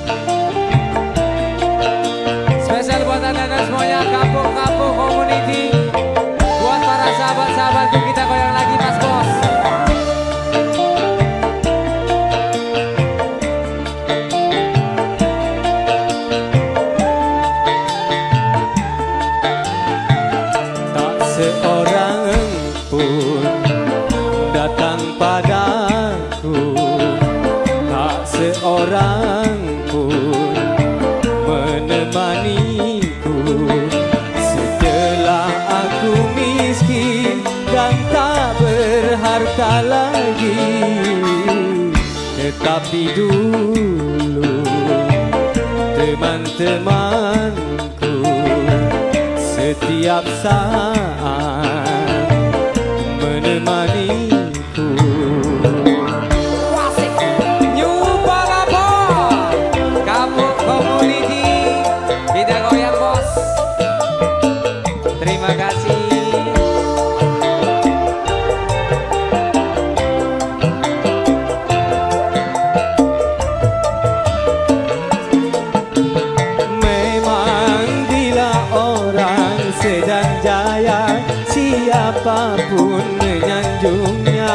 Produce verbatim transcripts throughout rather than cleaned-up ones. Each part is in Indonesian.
Spesial buat anda dan semuanya, kampung-kampung community. Buat para sahabat-sahabatku, kita goyang lagi Mas Bos. Tak seorang pun datang padaku, tak seorang pun menemaniku. Setelah aku miskin dan tak berharta lagi, tetapi dulu teman-temanku setiap saat menemaniku. Wasik New Palapa, kampung community, kita goyang Bos. Terima kasih. Memang bila orang sedang jaya, siapapun menyanjungnya.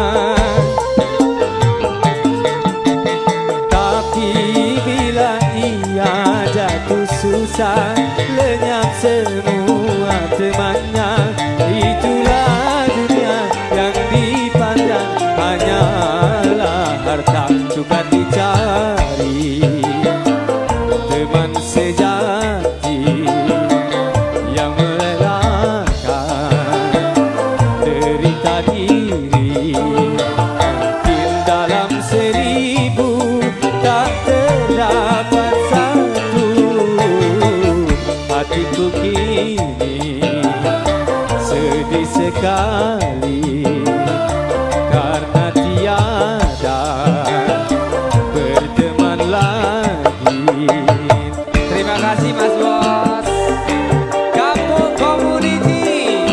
Tapi bila ia jatuh susah, lenyap semua temannya. Itulah dunia yang dipandang hanyalah harta suka dicari. Teman sejati yang merelakan derita diri. Mungkin dalam seribu tak terdapat satu. Hatiku kini sedih sekali karena tiada berteman lagi. Terima kasih Mas Bos. Kampung community,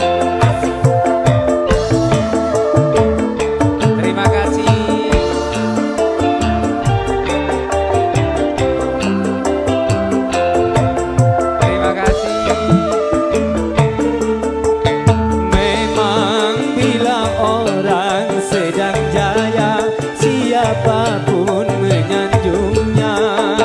terima kasih. Terima kasih. Memang bila orang sedang jaya, siapapun menyanjungnya.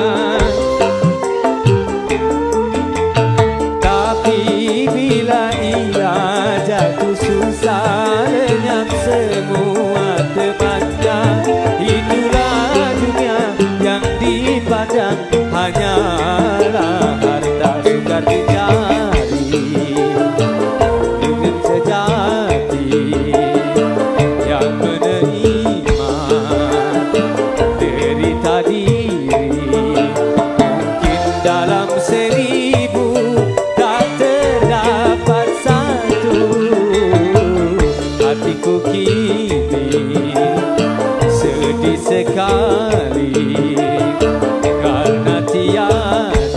Tapi bila ia jatuh susah, lenyap semua temannya. Itulah dunia yang dipandang hanyalah harta sukar dicari. Dengan sejati yang menerima derita diri. Mungkin dalam seribu tak terdapat satu. Hatiku kini sedih sekali karena tiada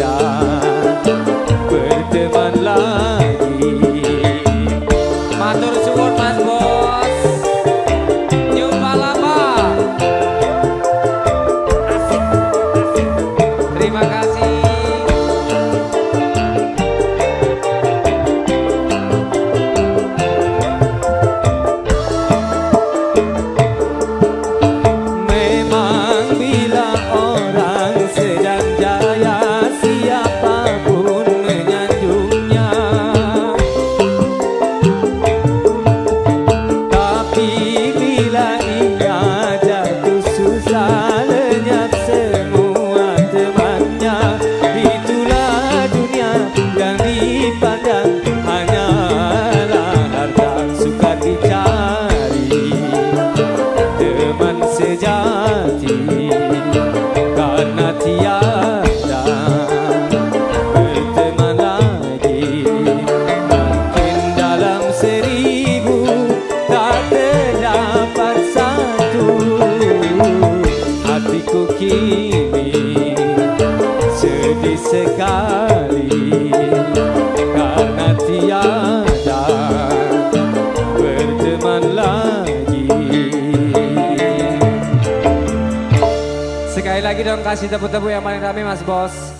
kasih tepuk-tepuk yang paling rame Mas Bos.